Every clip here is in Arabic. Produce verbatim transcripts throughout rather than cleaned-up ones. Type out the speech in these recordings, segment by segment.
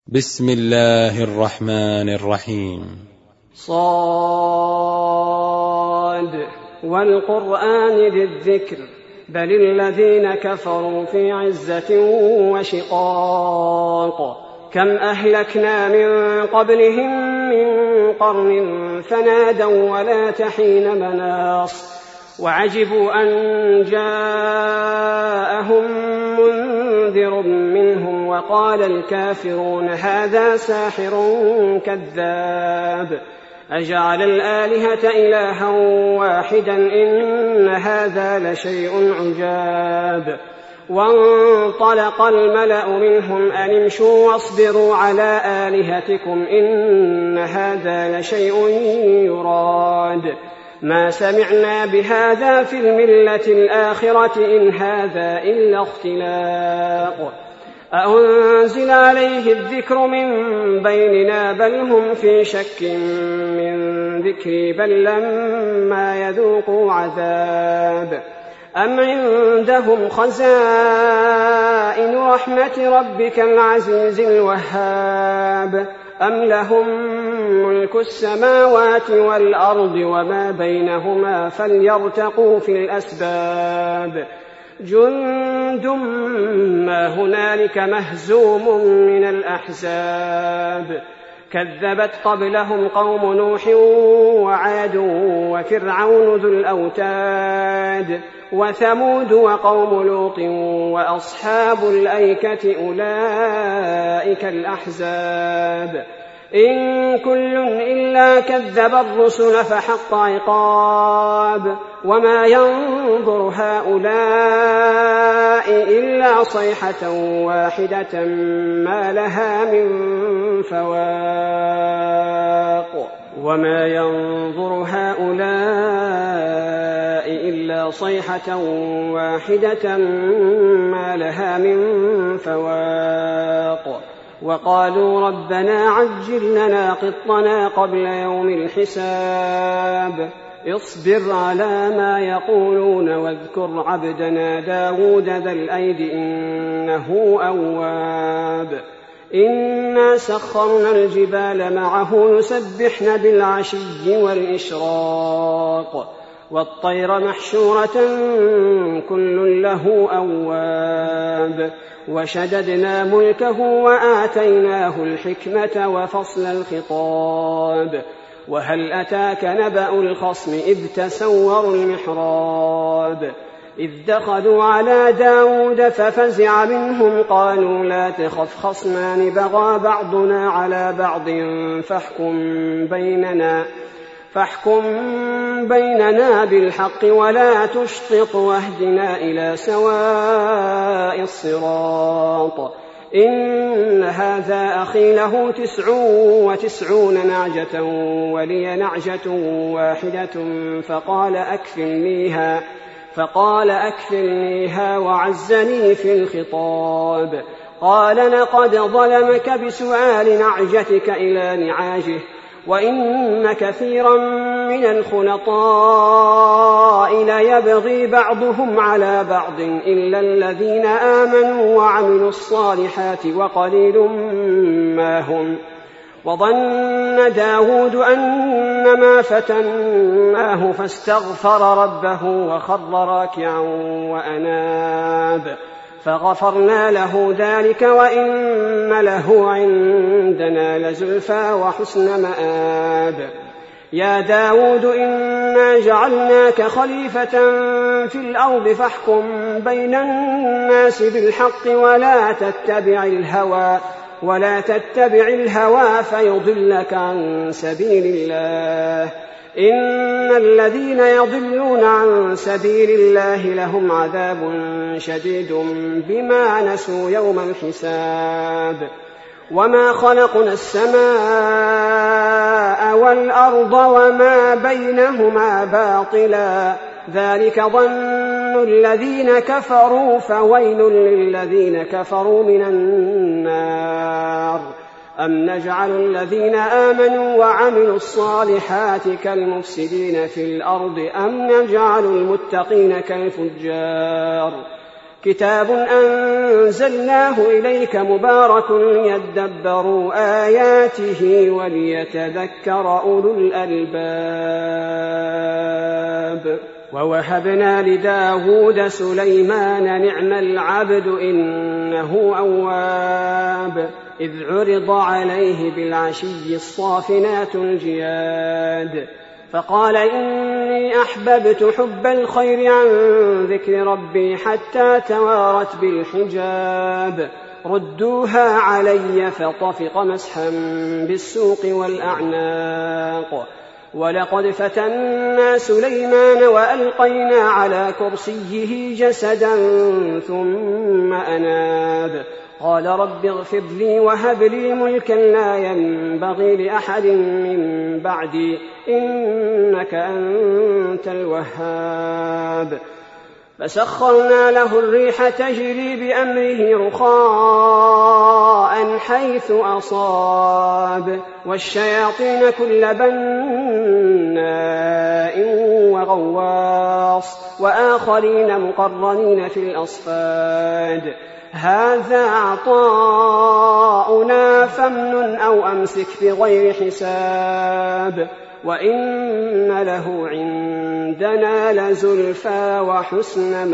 بسم الله الرحمن الرحيم. صاد والقرآن ذي الذكر بل الذين كفروا في عزة وشقاق كم أهلكنا من قبلهم من قرن فنادوا ولا تحين مناص وعجبوا أن جاءهم منذر منهم وقال الكافرون هذا ساحر كذاب أجعل الآلهة إلها واحدا إن هذا لشيء عجاب وانطلق الملأ منهم أن امشوا واصبروا على آلهتكم إن هذا لشيء يراد ما سمعنا بهذا في الملة الآخرة إن هذا إلا اختلاق أأنزل عليه الذكر من بيننا بل هم في شك من ذكري بل لما يذوقوا عذاب أم عندهم خزائن رحمة ربك العزيز الوهاب أم لهم ملك السماوات والأرض وما بينهما فليرتقوا في الأسباب جند ما هنالك مهزوم من الأحزاب كذبت قبلهم قوم نوح وعاد وفرعون ذو الأوتاد وثمود وقوم لوط وأصحاب الأيكة أولئك الأحزاب إن كل إلا كذب الرسل فحق عقاب وما ينظر هؤلاء إلا صيحة واحدة ما لها من فواق وما ينظر هؤلاء إلا صيحة واحدة ما لها من فواق وقالوا ربنا عجل لنا قطنا قبل يوم الحساب اصبر على ما يقولون واذكر عبدنا داود ذا الأيد إنه أواب إنا سخرنا الجبال معه يسبحن بالعشي والإشراق والطير محشورة كل له أواب وشددنا ملكه وآتيناه الحكمة وفصل الخطاب وهل أتاك نبأ الخصم إذ تسوروا المحراب إذ دخلوا على داود ففزع منهم قالوا لا تخف خصمان بغى بعضنا على بعض فاحكم بيننا فاحكم بيننا بالحق ولا تشطط واهدنا إلى سواء الصراط إن هذا أخي له تسع وتسعون نعجة ولي نعجة واحدة فقال أكفلنيها فقال أكفلنيها وعزني في الخطاب قال لقد ظلمك بسؤال نعجتك إلى نعاجه وإن كثيرا من الخلطاء ليبغي بعضهم على بعض إلا الذين آمنوا وعملوا الصالحات وقليل ما هم وظن داود أنما فتناه فاستغفر ربه وخر راكعا وأناب فغفرنا له ذلك وإن له عندنا لزلفى وحسن مآب يا داود إنا جعلناك خليفة في الأرض فاحكم بين الناس بالحق ولا تتبع الهوى ولا تتبع الهوى فيضلك عن سبيل الله إن الذين يضلون عن سبيل الله لهم عذاب شديد بما نسوا يوم الحساب وما خلقنا السماء والأرض وما بينهما باطلا ذلك ظن الذين كفروا فويل للذين كفروا من النار أم نجعل الذين آمنوا وعملوا الصالحات كالمفسدين في الأرض أم نجعل المتقين كالفجار كتاب أنزلناه إليك مبارك ليدبروا آياته وليتذكر أولو الألباب. ووهبنا لداود سليمان نعم العبد إنه أواب إذ عرض عليه بالعشي الصافنات الجياد فقال إني أحببت حب الخير عن ذكر ربي حتى توارت بالحجاب ردوها علي فطفق مسحا بالسوق والأعناق ولقد فتنا سليمان وألقينا على كرسيه جسدا ثم أناب قال رب اغفر لي وهب لي ملكا لا ينبغي لأحد من بعدي إنك أنت الوهاب فسخرنا له الريح تجري بأمره رخاء حيث أصاب والشياطين كل بناء وغواص وآخرين مقرنين في الأصفاد هذا عطاؤنا فامنن أو أمسك بغير حساب وإن له عندنا لزلفى وحسن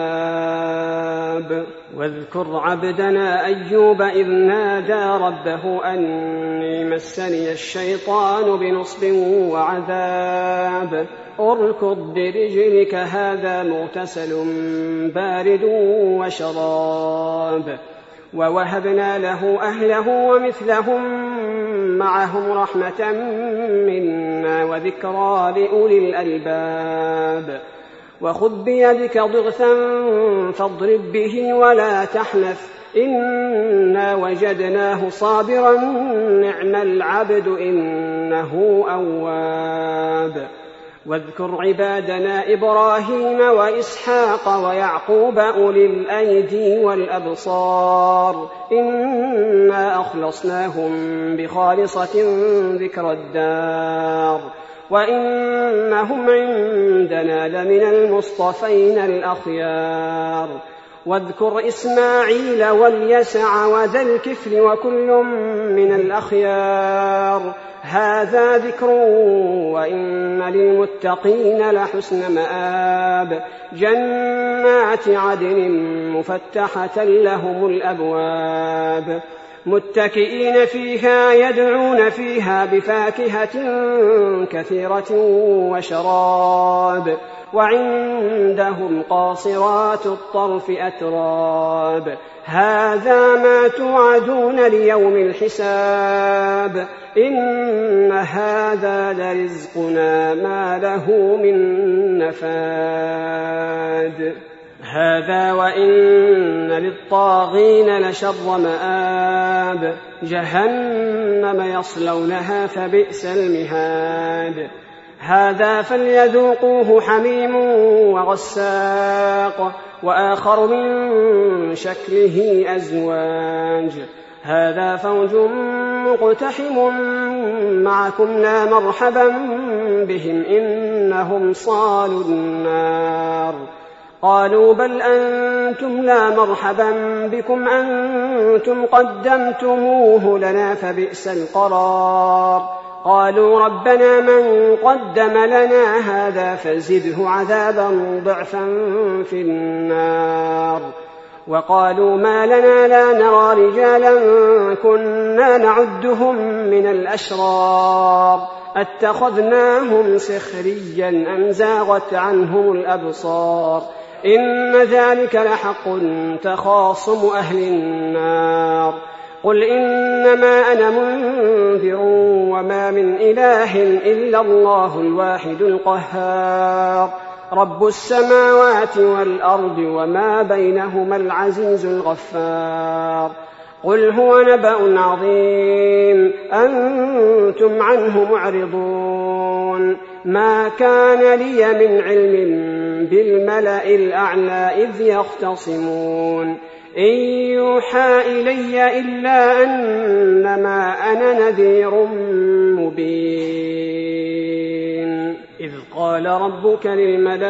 مآب واذكر عبدنا أيوب إذ نادى ربه أني مسني الشيطان بنصب وعذاب اركض برجلك هذا مغتسل بارد وشراب ووهبنا له أهله ومثلهم معهم رحمة منا وذكرى لأولي الألباب وخذ بيدك ضغثا فاضرب به ولا تحنث إنا وجدناه صابرا نعم العبد إنه أواب واذكر عبادنا إبراهيم وإسحاق ويعقوب أولي الأيدي والأبصار إنا أخلصناهم بخالصة ذكر الدار وإنهم عندنا لمن المصطفين الأخيار واذكر إسماعيل واليسع وذا الكفل وكل من الأخيار هذا ذكر وإن للمتقين لحسن مآب جنات عدن مفتحة لهم الأبواب متكئين فيها يدعون فيها بفاكهة كثيرة وشراب وعندهم قاصرات الطرف أتراب هذا ما توعدون ليوم الحساب إن هذا لرزقنا ما له من نفاد هذا وإن للطاغين لشر مآب جهنم يصلونها فبئس المهاد هذا فليذوقوه حميم وغساق وآخر من شكله أزواج هذا فوج مقتحم معكم لا مرحبا بهم إنهم صالوا النار قالوا بل أنتم لا مرحبا بكم أنتم قدمتموه لنا فبئس القرار قالوا ربنا من قدم لنا هذا فزده عذابا ضعفا في النار وقالوا ما لنا لا نرى رجالا كنا نعدهم من الأشرار اتخذناهم سخريا أم زاغت عنهم الأبصار إن ذلك لحق تخاصم أهل النار قل إنما أنا منذر وما من إله إلا الله الواحد القهار رب السماوات والأرض وما بينهما العزيز الغفار قل هو نبأ عظيم أنتم عنه معرضون ما كان لي من علم بالملأ الأعلى إذ يختصمون إن يوحى إلي إلا أنما أنا نذير مبين إذ قال قال ربك للملائكة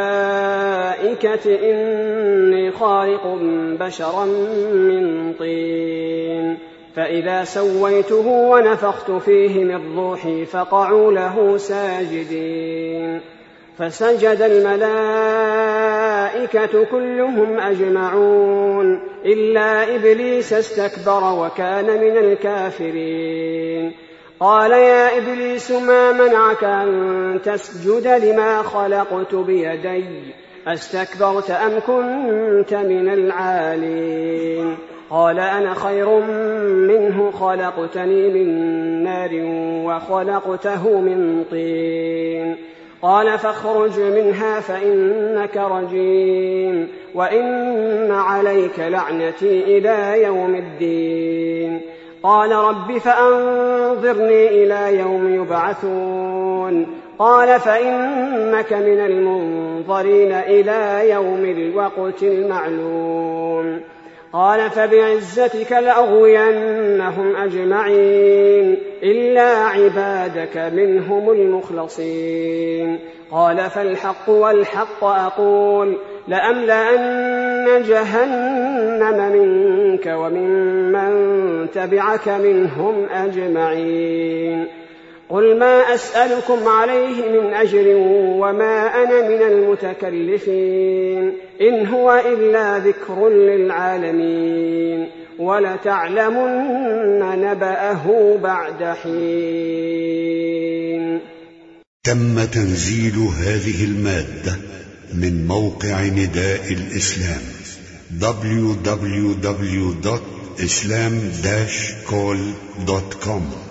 إني خالق بشرا من طين فإذا سويته ونفخت فيه من روحي فقعوا له ساجدين فسجد الملائكة كلهم أجمعون إلا إبليس استكبر وكان من الكافرين قال يا إبليس ما منعك أن تسجد لما خلقت بيدي أستكبرت أم كنت من العالين قال أنا خير منه خلقتني من نار وخلقته من طين قال فاخرج منها فإنك رجيم وإن عليك لعنتي إلى يوم الدين قال رب فأنظرني إلى يوم يبعثون قال فإنك من المنظرين إلى يوم الوقت المعلوم قال فبعزتك لأغوينهم أجمعين إلا عبادك منهم المخلصين قال فالحق والحق أقول لأملأن جهنم منك وممن تبعك منهم أجمعين قل ما أسألكم عليه من أجر وما أنا من المتكلفين إن هو إلا ذكر للعالمين ولتعلمن نبأه بعد حين. تم تنزيل هذه المادة من موقع نداء الإسلام دبليو دبليو دبليو دوت إسلام داش كول دوت كوم.